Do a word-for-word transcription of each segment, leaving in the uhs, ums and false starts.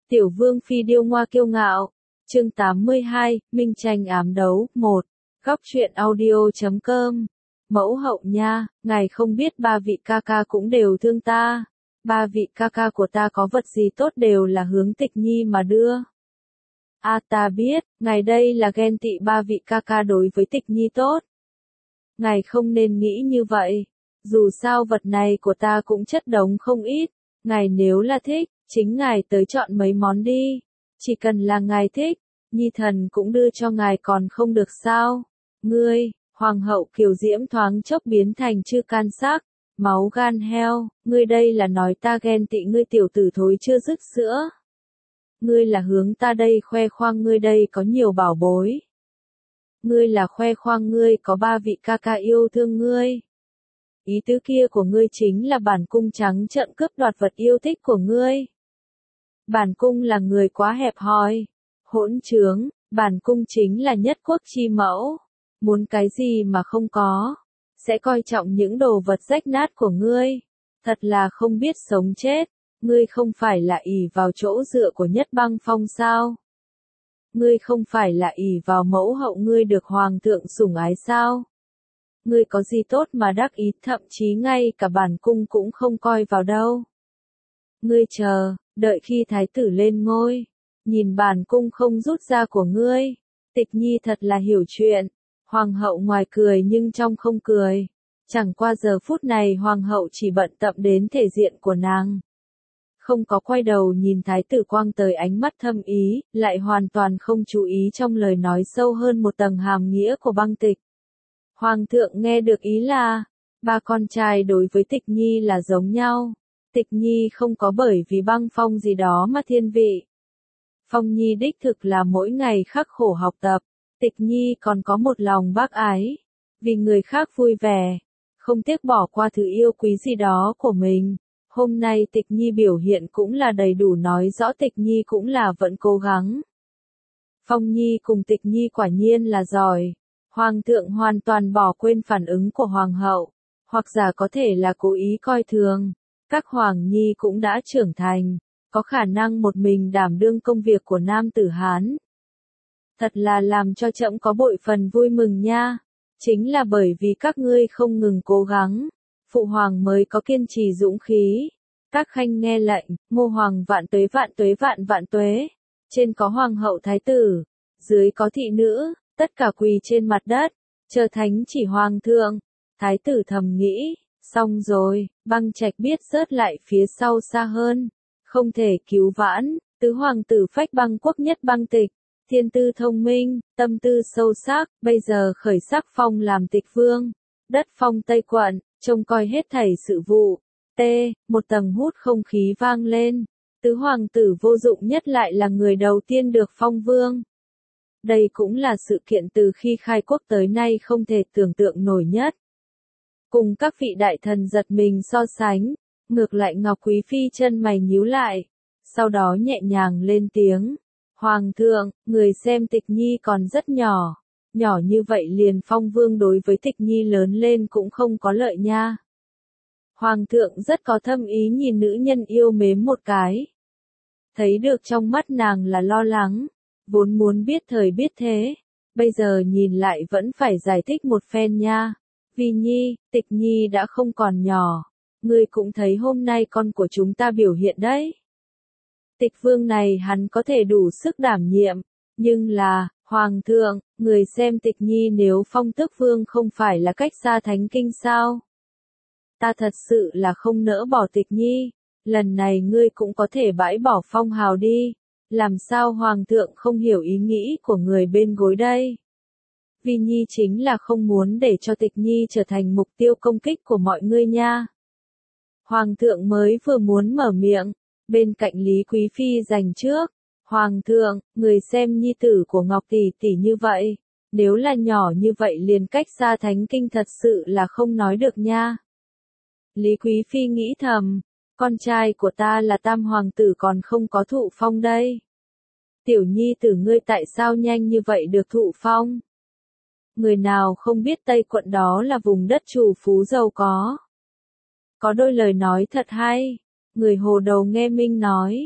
Tiểu vương phi điêu ngoa kiêu ngạo. Chương tám mươi hai, Minh tranh ám đấu. một. Góc truyện audio chấm com. Mẫu hậu nha, ngài không biết ba vị ca ca cũng đều thương ta. Ba vị ca ca của ta có vật gì tốt đều là hướng Tịch Nhi mà đưa. A à, ta biết, ngài đây là ghen tị ba vị ca ca đối với Tịch Nhi tốt. Ngài không nên nghĩ như vậy. Dù sao vật này của ta cũng chất đống không ít. Ngài nếu là thích, chính ngài tới chọn mấy món đi. Chỉ cần là ngài thích, Nhi thần cũng đưa cho ngài còn không được sao. Ngươi, hoàng hậu kiều diễm thoáng chốc biến thành chư can sắc, máu gan heo, ngươi đây là nói ta ghen tị ngươi tiểu tử thối chưa dứt sữa. Ngươi là hướng ta đây khoe khoang ngươi đây có nhiều bảo bối. Ngươi là khoe khoang ngươi có ba vị ca ca yêu thương ngươi. Ý tứ kia của ngươi chính là bản cung trắng trợn cướp đoạt vật yêu thích của ngươi. Bản cung là người quá hẹp hòi, hỗn trướng, bản cung chính là nhất quốc chi mẫu. Muốn cái gì mà không có, sẽ coi trọng những đồ vật rách nát của ngươi. Thật là không biết sống chết, ngươi không phải là ỷ vào chỗ dựa của Nhất Băng Phong sao? Ngươi không phải là ỷ vào mẫu hậu ngươi được hoàng thượng sủng ái sao? Ngươi có gì tốt mà đắc ý, thậm chí ngay cả bản cung cũng không coi vào đâu. Ngươi chờ, đợi khi thái tử lên ngôi, nhìn bản cung không rút ra của ngươi. Tịch Nhi thật là hiểu chuyện. Hoàng hậu ngoài cười nhưng trong không cười. Chẳng qua giờ phút này hoàng hậu chỉ bận tâm đến thể diện của nàng. Không có quay đầu nhìn thái tử quang tới ánh mắt thâm ý, lại hoàn toàn không chú ý trong lời nói sâu hơn một tầng hàm nghĩa của Băng Tịch. Hoàng thượng nghe được ý là, ba con trai đối với Tịch Nhi là giống nhau. Tịch Nhi không có bởi vì Băng Phong gì đó mà thiên vị. Phong Nhi đích thực là mỗi ngày khắc khổ học tập. Tịch Nhi còn có một lòng bác ái, vì người khác vui vẻ, không tiếc bỏ qua thứ yêu quý gì đó của mình. Hôm nay Tịch Nhi biểu hiện cũng là đầy đủ nói rõ Tịch Nhi cũng là vẫn cố gắng. Phong Nhi cùng Tịch Nhi quả nhiên là giỏi. Hoàng thượng hoàn toàn bỏ quên phản ứng của Hoàng hậu, hoặc giả có thể là cố ý coi thường. Các Hoàng Nhi cũng đã trưởng thành, có khả năng một mình đảm đương công việc của nam tử Hán. Thật là làm cho trẫm có bội phần vui mừng nha. Chính là bởi vì các ngươi không ngừng cố gắng, phụ hoàng mới có kiên trì dũng khí. Các khanh nghe lệnh, Ngô hoàng vạn tuế vạn tuế vạn vạn tuế. Trên có hoàng hậu thái tử, dưới có thị nữ, tất cả quỳ trên mặt đất, chờ thánh chỉ hoàng thượng. Thái tử thầm nghĩ, xong rồi, Băng Trạch biết rớt lại phía sau xa hơn, không thể cứu vãn. Tứ hoàng tử phách Băng quốc nhất Băng Tịch. Thiên tư thông minh, tâm tư sâu sắc, bây giờ khởi sắc phong làm tịch vương, đất phong Tây quận, trông coi hết thảy sự vụ. T, một tầng hút không khí vang lên. Tứ hoàng tử vô dụng nhất lại là người đầu tiên được phong vương. Đây cũng là sự kiện từ khi khai quốc tới nay không thể tưởng tượng nổi nhất. Cùng các vị đại thần giật mình so sánh, ngược lại Ngọc Quý Phi chân mày nhíu lại, sau đó nhẹ nhàng lên tiếng. Hoàng thượng, người xem Tịch Nhi còn rất nhỏ, nhỏ như vậy liền phong vương đối với Tịch Nhi lớn lên cũng không có lợi nha. Hoàng thượng rất có thâm ý nhìn nữ nhân yêu mến một cái. Thấy được trong mắt nàng là lo lắng, vốn muốn biết thời biết thế, bây giờ nhìn lại vẫn phải giải thích một phen nha. Vì Nhi, Tịch Nhi đã không còn nhỏ, ngươi cũng thấy hôm nay con của chúng ta biểu hiện đấy. Tịch vương này hắn có thể đủ sức đảm nhiệm, nhưng là, hoàng thượng, người xem Tịch Nhi nếu phong tước vương không phải là cách xa thánh kinh sao? Ta thật sự là không nỡ bỏ Tịch Nhi, lần này ngươi cũng có thể bãi bỏ phong hào đi, làm sao hoàng thượng không hiểu ý nghĩ của người bên gối đây? Vì Nhi chính là không muốn để cho Tịch Nhi trở thành mục tiêu công kích của mọi người nha. Hoàng thượng mới vừa muốn mở miệng. Bên cạnh Lý Quý Phi giành trước, Hoàng thượng, người xem nhi tử của Ngọc tỷ tỷ như vậy, nếu là nhỏ như vậy liền cách xa thánh kinh thật sự là không nói được nha. Lý Quý Phi nghĩ thầm, con trai của ta là tam hoàng tử còn không có thụ phong đây. Tiểu nhi tử ngươi tại sao nhanh như vậy được thụ phong? Người nào không biết Tây quận đó là vùng đất trù phú giàu có. Có đôi lời nói thật hay. Người hồ đầu nghe Minh nói,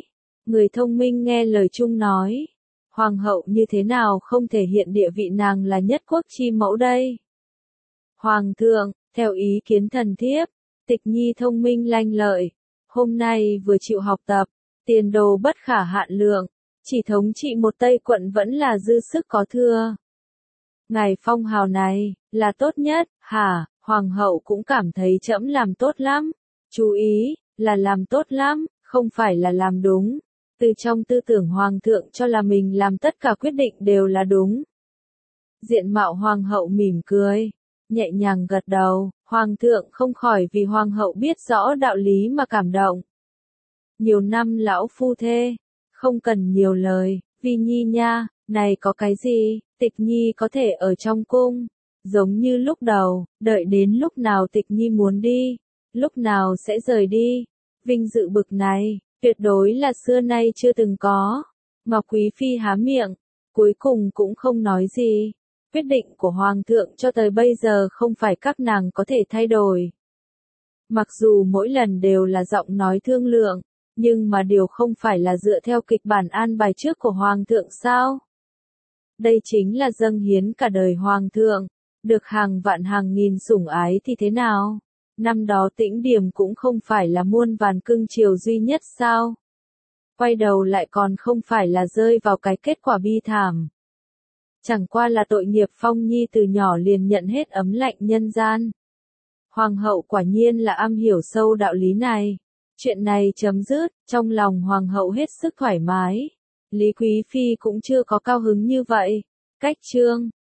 Người thông minh nghe lời chung nói. Hoàng hậu như thế nào không thể hiện địa vị nàng là nhất quốc chi mẫu đây? Hoàng thượng, theo ý kiến thần thiếp, Tịch Nhi thông minh lanh lợi, hôm nay vừa chịu học tập, tiền đồ bất khả hạn lượng, chỉ thống trị một Tây quận vẫn là dư sức có thừa. Ngài phong hào này, là tốt nhất, hả? Hoàng hậu cũng cảm thấy trẫm làm tốt lắm. Chú ý, là làm tốt lắm, không phải là làm đúng. Từ trong tư tưởng hoàng thượng cho là mình làm tất cả quyết định đều là đúng. Diện mạo hoàng hậu mỉm cười, nhẹ nhàng gật đầu, hoàng thượng không khỏi vì hoàng hậu biết rõ đạo lý mà cảm động. Nhiều năm lão phu thê, không cần nhiều lời, Vi Nhi nha, này có cái gì, Tịch Nhi có thể ở trong cung, giống như lúc đầu, đợi đến lúc nào Tịch Nhi muốn đi, lúc nào sẽ rời đi. Vinh dự bực này, tuyệt đối là xưa nay chưa từng có. Ngọc Quý Phi há miệng, cuối cùng cũng không nói gì. Quyết định của Hoàng thượng cho tới bây giờ không phải các nàng có thể thay đổi. Mặc dù mỗi lần đều là giọng nói thương lượng, nhưng mà điều không phải là dựa theo kịch bản an bài trước của Hoàng thượng sao? Đây chính là dâng hiến cả đời Hoàng thượng, được hàng vạn hàng nghìn sủng ái thì thế nào? Năm đó Tĩnh Điểm cũng không phải là muôn vàn cưng chiều duy nhất sao? Quay đầu lại còn không phải là rơi vào cái kết quả bi thảm. Chẳng qua là tội nghiệp Phong Nhi từ nhỏ liền nhận hết ấm lạnh nhân gian. Hoàng hậu quả nhiên là am hiểu sâu đạo lý này. Chuyện này chấm dứt, trong lòng hoàng hậu hết sức thoải mái. Lý Quý Phi cũng chưa có cao hứng như vậy. Cách chương